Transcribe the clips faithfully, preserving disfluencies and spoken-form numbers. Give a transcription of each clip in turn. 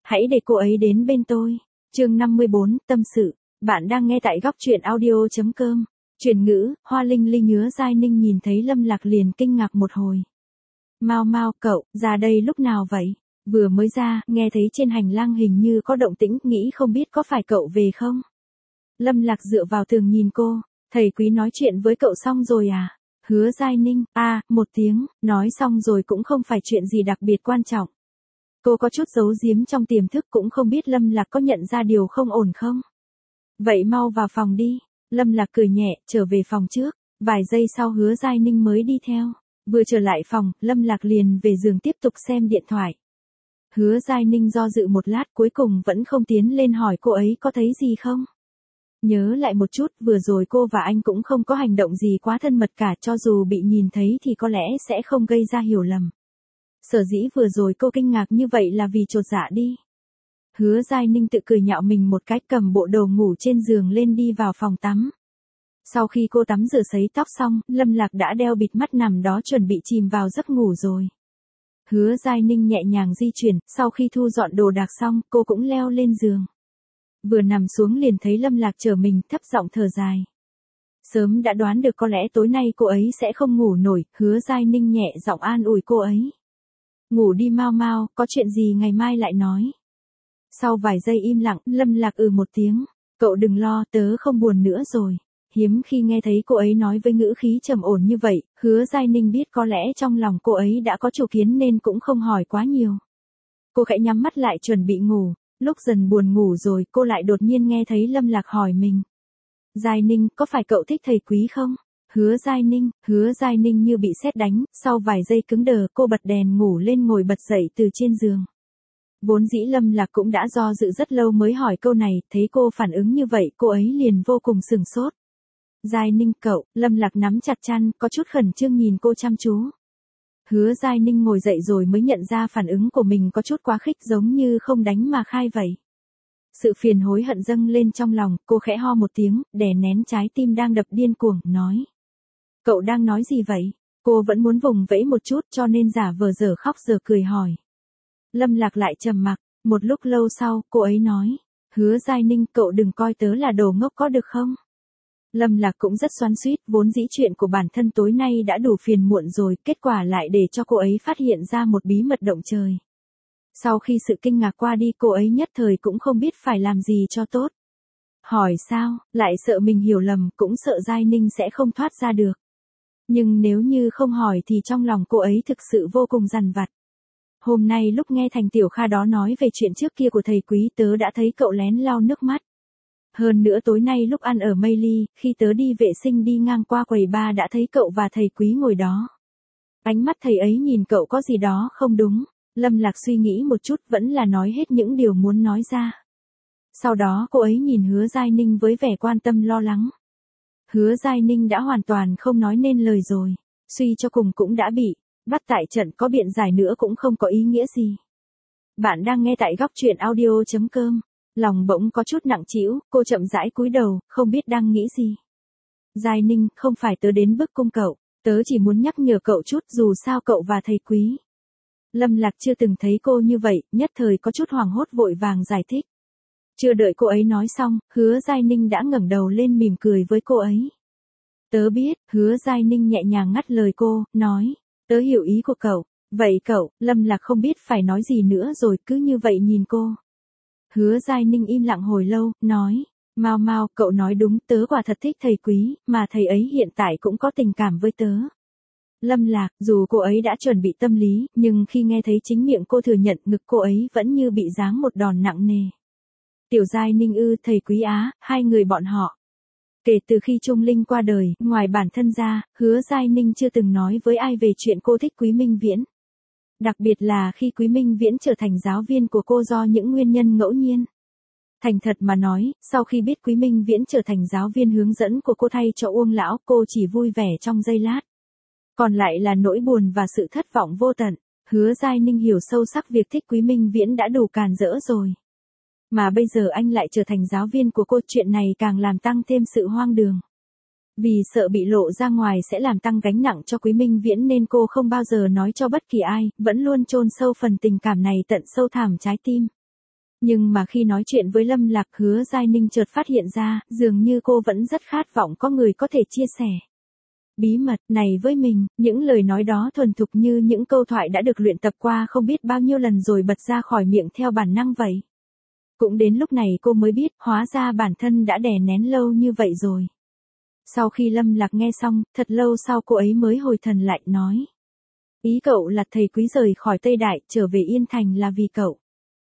hãy để cô ấy đến bên tôi. Chương năm mươi bốn, tâm sự. Bạn đang nghe tại góc truyện audio chấm com. Chuyển ngữ, Hoa Linh Ly nhớ Giai Ninh nhìn thấy Lâm Lạc liền kinh ngạc một hồi. Mau mau, cậu, ra đây lúc nào vậy? Vừa mới ra, nghe thấy trên hành lang hình như có động tĩnh, nghĩ không biết có phải cậu về không? Lâm Lạc dựa vào tường nhìn cô, thầy Quý nói chuyện với cậu xong rồi à? Hứa Giai Ninh, à, một tiếng, nói xong rồi cũng không phải chuyện gì đặc biệt quan trọng. Cô có chút giấu giếm trong tiềm thức cũng không biết Lâm Lạc có nhận ra điều không ổn không? Vậy mau vào phòng đi. Lâm Lạc cười nhẹ, trở về phòng trước, vài giây sau Hứa Giai Ninh mới đi theo. Vừa trở lại phòng, Lâm Lạc liền về giường tiếp tục xem điện thoại. Hứa Giai Ninh do dự một lát cuối cùng vẫn không tiến lên hỏi cô ấy có thấy gì không. Nhớ lại một chút, vừa rồi cô và anh cũng không có hành động gì quá thân mật cả, cho dù bị nhìn thấy thì có lẽ sẽ không gây ra hiểu lầm. Sở dĩ vừa rồi cô kinh ngạc như vậy là vì chột dạ đi. Hứa Giai Ninh tự cười nhạo mình một cái, cầm bộ đồ ngủ trên giường lên đi vào phòng tắm. Sau khi cô tắm rửa sấy tóc xong, Lâm Lạc đã đeo bịt mắt nằm đó chuẩn bị chìm vào giấc ngủ rồi. Hứa Giai Ninh nhẹ nhàng di chuyển, sau khi thu dọn đồ đạc xong, cô cũng leo lên giường. Vừa nằm xuống liền thấy Lâm Lạc chờ mình, thấp giọng thở dài. Sớm đã đoán được có lẽ tối nay cô ấy sẽ không ngủ nổi, Hứa Giai Ninh nhẹ giọng an ủi cô ấy. Ngủ đi mau mau, có chuyện gì ngày mai lại nói. Sau vài giây im lặng, Lâm Lạc ừ một tiếng. Cậu đừng lo, tớ không buồn nữa rồi. Hiếm khi nghe thấy cô ấy nói với ngữ khí trầm ổn như vậy, Hứa Giai Ninh biết có lẽ trong lòng cô ấy đã có chủ kiến nên cũng không hỏi quá nhiều. Cô khẽ nhắm mắt lại chuẩn bị ngủ, lúc dần buồn ngủ rồi cô lại đột nhiên nghe thấy Lâm Lạc hỏi mình. Giai Ninh, có phải cậu thích thầy Quý không? Hứa Giai Ninh, Hứa Giai Ninh như bị sét đánh, sau vài giây cứng đờ cô bật đèn ngủ lên ngồi bật dậy từ trên giường. Vốn dĩ Lâm Lạc cũng đã do dự rất lâu mới hỏi câu này, thấy cô phản ứng như vậy cô ấy liền vô cùng sửng sốt. Giai Ninh cậu, Lâm Lạc nắm chặt chăn, có chút khẩn trương nhìn cô chăm chú. Hứa Giai Ninh ngồi dậy rồi mới nhận ra phản ứng của mình có chút quá khích, giống như không đánh mà khai vậy. Sự phiền hối hận dâng lên trong lòng, cô khẽ ho một tiếng, đè nén trái tim đang đập điên cuồng, nói. Cậu đang nói gì vậy? Cô vẫn muốn vùng vẫy một chút cho nên giả vờ dở khóc dở cười hỏi. Lâm Lạc lại trầm mặc, một lúc lâu sau, cô ấy nói. Hứa Giai Ninh, cậu đừng coi tớ là đồ ngốc có được không? Lâm Lạc cũng rất xoắn xuýt, vốn dĩ chuyện của bản thân tối nay đã đủ phiền muộn rồi, kết quả lại để cho cô ấy phát hiện ra một bí mật động trời. Sau khi sự kinh ngạc qua đi cô ấy nhất thời cũng không biết phải làm gì cho tốt. Hỏi sao, lại sợ mình hiểu lầm, cũng sợ Giai Ninh sẽ không thoát ra được. Nhưng nếu như không hỏi thì trong lòng cô ấy thực sự vô cùng dằn vặt. Hôm nay lúc nghe Thành Tiểu Kha đó nói về chuyện trước kia của thầy Quý tớ đã thấy cậu lén lau nước mắt. Hơn nữa tối nay lúc ăn ở Mây Ly, khi tớ đi vệ sinh đi ngang qua quầy bar đã thấy cậu và thầy Quý ngồi đó. Ánh mắt thầy ấy nhìn cậu có gì đó không đúng. Lâm Lạc suy nghĩ một chút vẫn là nói hết những điều muốn nói ra. Sau đó cô ấy nhìn Hứa Giai Ninh với vẻ quan tâm lo lắng. Hứa Giai Ninh đã hoàn toàn không nói nên lời rồi. Suy cho cùng cũng đã bị bắt tại trận, có biện giải nữa cũng không có ý nghĩa gì. Bạn đang nghe tại góc truyện audio chấm com. Lòng bỗng có chút nặng trĩu, cô chậm rãi cúi đầu, không biết đang nghĩ gì. Giai Ninh, không phải tớ đến bức cung cậu, tớ chỉ muốn nhắc nhở cậu chút, dù sao cậu và thầy Quý. Lâm Lạc chưa từng thấy cô như vậy, nhất thời có chút hoảng hốt vội vàng giải thích. Chưa đợi cô ấy nói xong, Hứa Giai Ninh đã ngẩng đầu lên mỉm cười với cô ấy. Tớ biết, Hứa Giai Ninh nhẹ nhàng ngắt lời cô, nói. Tớ hiểu ý của cậu. Vậy cậu, Lâm Lạc không biết phải nói gì nữa rồi, cứ như vậy nhìn cô. Hứa Giai Ninh im lặng hồi lâu, nói. Mau mau, cậu nói đúng, tớ quả thật thích thầy Quý, mà thầy ấy hiện tại cũng có tình cảm với tớ. Lâm Lạc, dù cô ấy đã chuẩn bị tâm lý, nhưng khi nghe thấy chính miệng cô thừa nhận, ngực cô ấy vẫn như bị giáng một đòn nặng nề. Tiểu Giai Ninh ư, thầy Quý á, hai người bọn họ. Kể từ khi Trung Linh qua đời, ngoài bản thân ra, Hứa Giai Ninh chưa từng nói với ai về chuyện cô thích Quý Minh Viễn. Đặc biệt là khi Quý Minh Viễn trở thành giáo viên của cô do những nguyên nhân ngẫu nhiên. Thành thật mà nói, sau khi biết Quý Minh Viễn trở thành giáo viên hướng dẫn của cô thay cho Uông Lão, cô chỉ vui vẻ trong giây lát. Còn lại là nỗi buồn và sự thất vọng vô tận. Hứa Giai Ninh hiểu sâu sắc việc thích Quý Minh Viễn đã đủ càn rỡ rồi. Mà bây giờ anh lại trở thành giáo viên của cô, chuyện này càng làm tăng thêm sự hoang đường. Vì sợ bị lộ ra ngoài sẽ làm tăng gánh nặng cho Quý Minh Viễn nên cô không bao giờ nói cho bất kỳ ai, vẫn luôn chôn sâu phần tình cảm này tận sâu thẳm trái tim. Nhưng mà khi nói chuyện với Lâm Lạc, Hứa Giai Ninh chợt phát hiện ra, dường như cô vẫn rất khát vọng có người có thể chia sẻ bí mật này với mình, những lời nói đó thuần thục như những câu thoại đã được luyện tập qua không biết bao nhiêu lần rồi bật ra khỏi miệng theo bản năng vậy. Cũng đến lúc này cô mới biết, hóa ra bản thân đã đè nén lâu như vậy rồi. Sau khi Lâm Lạc nghe xong, thật lâu sau cô ấy mới hồi thần lại, nói. Ý cậu là thầy Quý rời khỏi Tây Đại, trở về Yên Thành là vì cậu.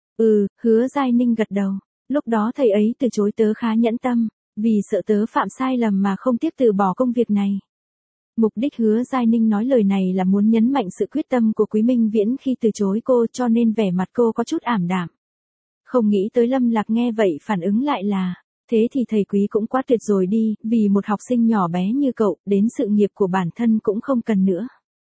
Ừ, Hứa Giai Ninh gật đầu. Lúc đó thầy ấy từ chối tớ khá nhẫn tâm, vì sợ tớ phạm sai lầm mà không tiếc từ bỏ công việc này. Mục đích Hứa Giai Ninh nói lời này là muốn nhấn mạnh sự quyết tâm của Quý Minh Viễn khi từ chối cô, cho nên vẻ mặt cô có chút ảm đạm. Không nghĩ tới Lâm Lạc nghe vậy phản ứng lại là, thế thì thầy Quý cũng quá tuyệt rồi đi, vì một học sinh nhỏ bé như cậu, đến sự nghiệp của bản thân cũng không cần nữa.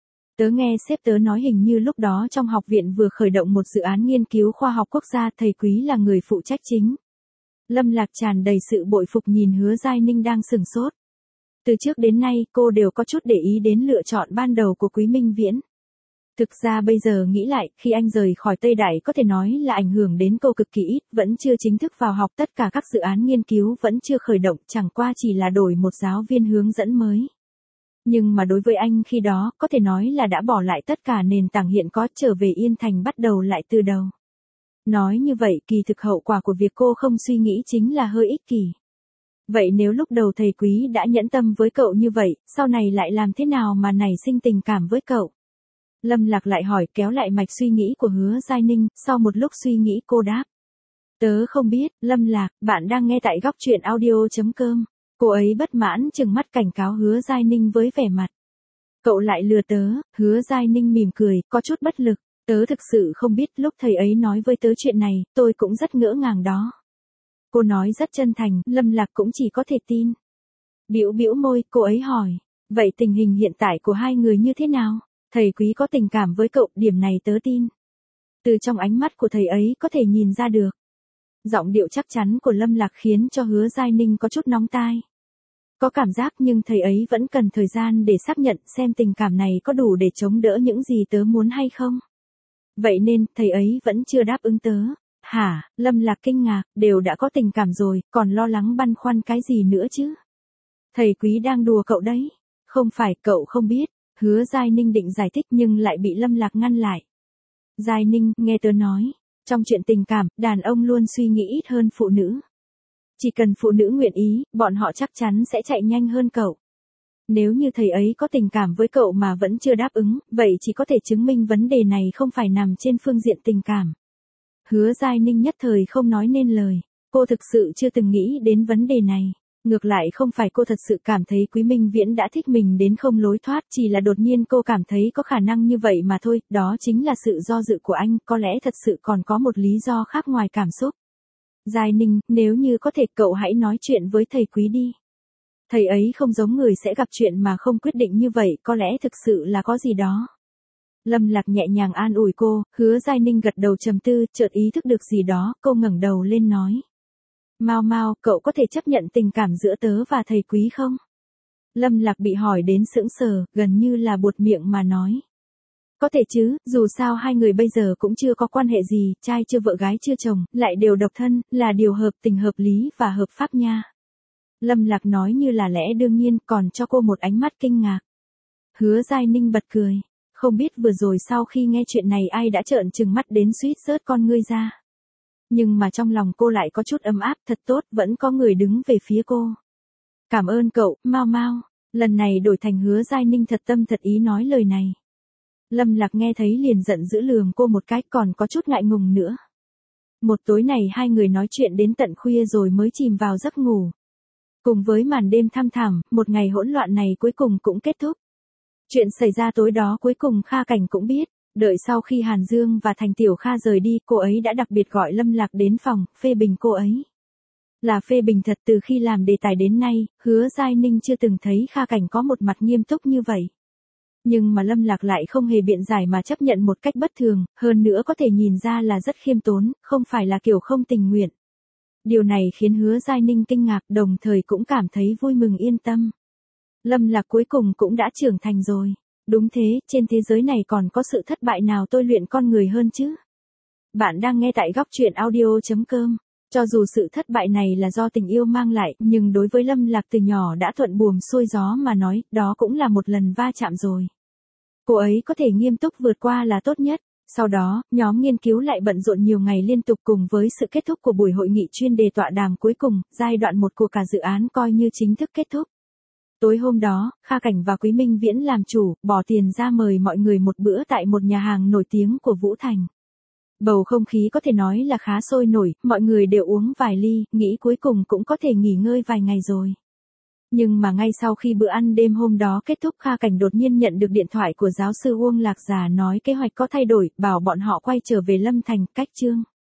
Tớ nghe sếp tớ nói hình như lúc đó trong học viện vừa khởi động một dự án nghiên cứu khoa học quốc gia, thầy Quý là người phụ trách chính. Lâm Lạc tràn đầy sự bội phục nhìn Hứa Giai Ninh đang sừng sốt. Từ trước đến nay cô đều có chút để ý đến lựa chọn ban đầu của Quý Minh Viễn. Thực ra bây giờ nghĩ lại, khi anh rời khỏi Tây Đại có thể nói là ảnh hưởng đến cô cực kỳ ít, vẫn chưa chính thức vào học, tất cả các dự án nghiên cứu vẫn chưa khởi động, chẳng qua chỉ là đổi một giáo viên hướng dẫn mới. Nhưng mà đối với anh khi đó, có thể nói là đã bỏ lại tất cả nền tảng hiện có, trở về Yên Thành bắt đầu lại từ đầu. Nói như vậy, kỳ thực hậu quả của việc cô không suy nghĩ chính là hơi ích kỷ. Vậy nếu lúc đầu thầy Quý đã nhẫn tâm với cậu như vậy, sau này lại làm thế nào mà nảy sinh tình cảm với cậu? Lâm Lạc lại hỏi, kéo lại mạch suy nghĩ của Hứa Giai Ninh, sau một lúc suy nghĩ cô đáp. Tớ không biết, Lâm Lạc, bạn đang nghe tại góc truyện audio chấm com. Cô ấy bất mãn trừng mắt cảnh cáo Hứa Giai Ninh với vẻ mặt. Cậu lại lừa tớ, Hứa Giai Ninh mỉm cười, có chút bất lực. Tớ thực sự không biết, lúc thầy ấy nói với tớ chuyện này, tôi cũng rất ngỡ ngàng đó. Cô nói rất chân thành, Lâm Lạc cũng chỉ có thể tin. Bĩu bĩu môi, cô ấy hỏi. Vậy tình hình hiện tại của hai người như thế nào? Thầy Quý có tình cảm với cậu, điểm này tớ tin. Từ trong ánh mắt của thầy ấy có thể nhìn ra được. Giọng điệu chắc chắn của Lâm Lạc khiến cho Hứa Giai Ninh có chút nóng tai. Có cảm giác nhưng thầy ấy vẫn cần thời gian để xác nhận xem tình cảm này có đủ để chống đỡ những gì tớ muốn hay không. Vậy nên, thầy ấy vẫn chưa đáp ứng tớ. Hả, Lâm Lạc kinh ngạc, đều đã có tình cảm rồi, còn lo lắng băn khoăn cái gì nữa chứ? Thầy Quý đang đùa cậu đấy. Không phải, cậu không biết. Hứa Giai Ninh định giải thích nhưng lại bị Lâm Lạc ngăn lại. Giai Ninh, nghe tớ nói. Trong chuyện tình cảm, đàn ông luôn suy nghĩ ít hơn phụ nữ. Chỉ cần phụ nữ nguyện ý, bọn họ chắc chắn sẽ chạy nhanh hơn cậu. Nếu như thầy ấy có tình cảm với cậu mà vẫn chưa đáp ứng, vậy chỉ có thể chứng minh vấn đề này không phải nằm trên phương diện tình cảm. Hứa Giai Ninh nhất thời không nói nên lời. Cô thực sự chưa từng nghĩ đến vấn đề này. Ngược lại không phải cô thật sự cảm thấy Quý Minh Viễn đã thích mình đến không lối thoát, chỉ là đột nhiên cô cảm thấy có khả năng như vậy mà thôi, đó chính là sự do dự của anh, có lẽ thật sự còn có một lý do khác ngoài cảm xúc. Giai Ninh, nếu như có thể cậu hãy nói chuyện với thầy Quý đi. Thầy ấy không giống người sẽ gặp chuyện mà không quyết định như vậy, có lẽ thực sự là có gì đó. Lâm Lạc nhẹ nhàng an ủi cô, Hứa Giai Ninh gật đầu trầm tư, chợt ý thức được gì đó, cô ngẩng đầu lên nói. Mau mau, cậu có thể chấp nhận tình cảm giữa tớ và thầy Quý không? Lâm Lạc bị hỏi đến sững sờ, gần như là buột miệng mà nói. Có thể chứ, dù sao hai người bây giờ cũng chưa có quan hệ gì, trai chưa vợ gái chưa chồng, lại đều độc thân, là điều hợp tình hợp lý và hợp pháp nha. Lâm Lạc nói như là lẽ đương nhiên, còn cho cô một ánh mắt kinh ngạc. Hứa Giai Ninh bật cười. Không biết vừa rồi sau khi nghe chuyện này ai đã trợn trừng mắt đến suýt rớt con ngươi ra. Nhưng mà trong lòng cô lại có chút ấm áp, thật tốt, vẫn có người đứng về phía cô. Cảm ơn cậu, Mau Mau. Lần này đổi thành Hứa Giai Ninh thật tâm thật ý nói lời này. Lâm Lạc nghe thấy liền giận dữ lườm cô một cái, còn có chút ngại ngùng nữa. Một tối này hai người nói chuyện đến tận khuya rồi mới chìm vào giấc ngủ. Cùng với màn đêm thăm thẳm, một ngày hỗn loạn này cuối cùng cũng kết thúc. Chuyện xảy ra tối đó cuối cùng Kha Cảnh cũng biết. Đợi sau khi Hàn Dương và Thành Tiểu Kha rời đi, cô ấy đã đặc biệt gọi Lâm Lạc đến phòng, phê bình cô ấy. Là phê bình thật, từ khi làm đề tài đến nay, Hứa Giai Ninh chưa từng thấy Kha Cảnh có một mặt nghiêm túc như vậy. Nhưng mà Lâm Lạc lại không hề biện giải mà chấp nhận một cách bất thường, hơn nữa có thể nhìn ra là rất khiêm tốn, không phải là kiểu không tình nguyện. Điều này khiến Hứa Giai Ninh kinh ngạc, đồng thời cũng cảm thấy vui mừng yên tâm. Lâm Lạc cuối cùng cũng đã trưởng thành rồi. Đúng thế, trên thế giới này còn có sự thất bại nào tôi luyện con người hơn chứ? Bạn đang nghe tại góc chuyện audio chấm com. Cho dù sự thất bại này là do tình yêu mang lại, nhưng đối với Lâm Lạc từ nhỏ đã thuận buồm xuôi gió mà nói, đó cũng là một lần va chạm rồi. Cô ấy có thể nghiêm túc vượt qua là tốt nhất. Sau đó, nhóm nghiên cứu lại bận rộn nhiều ngày liên tục cùng với sự kết thúc của buổi hội nghị chuyên đề tọa đàm cuối cùng, giai đoạn một của cả dự án coi như chính thức kết thúc. Tối hôm đó, Kha Cảnh và Quý Minh Viễn làm chủ, bỏ tiền ra mời mọi người một bữa tại một nhà hàng nổi tiếng của Vũ Thành. Bầu không khí có thể nói là khá sôi nổi, mọi người đều uống vài ly, nghĩ cuối cùng cũng có thể nghỉ ngơi vài ngày rồi. Nhưng mà ngay sau khi bữa ăn đêm hôm đó kết thúc, Kha Cảnh đột nhiên nhận được điện thoại của giáo sư Uông Lạc Già nói kế hoạch có thay đổi, bảo bọn họ quay trở về Lâm Thành, cách Chương.